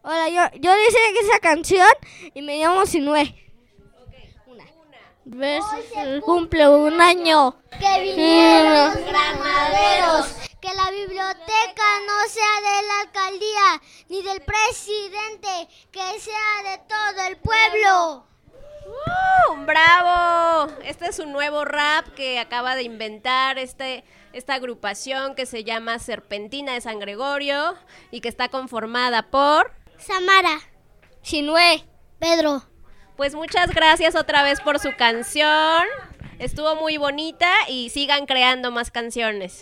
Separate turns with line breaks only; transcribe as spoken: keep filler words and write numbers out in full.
Hola, yo, yo dice esa canción y me llamo Sinue. Ves, cumple un año.
Que vinieron los granaderos. Que la biblioteca no sea de la alcaldía ni del presidente, que sea de todo el pueblo.
¡Uh, ¡Bravo! Este es un nuevo rap que acaba de inventar este, esta agrupación que se llama Serpentina de San Gregorio y que está conformada por...
Samara,
Sinue,
Pedro.
Pues muchas gracias otra vez por su canción. Estuvo muy bonita y sigan creando más canciones.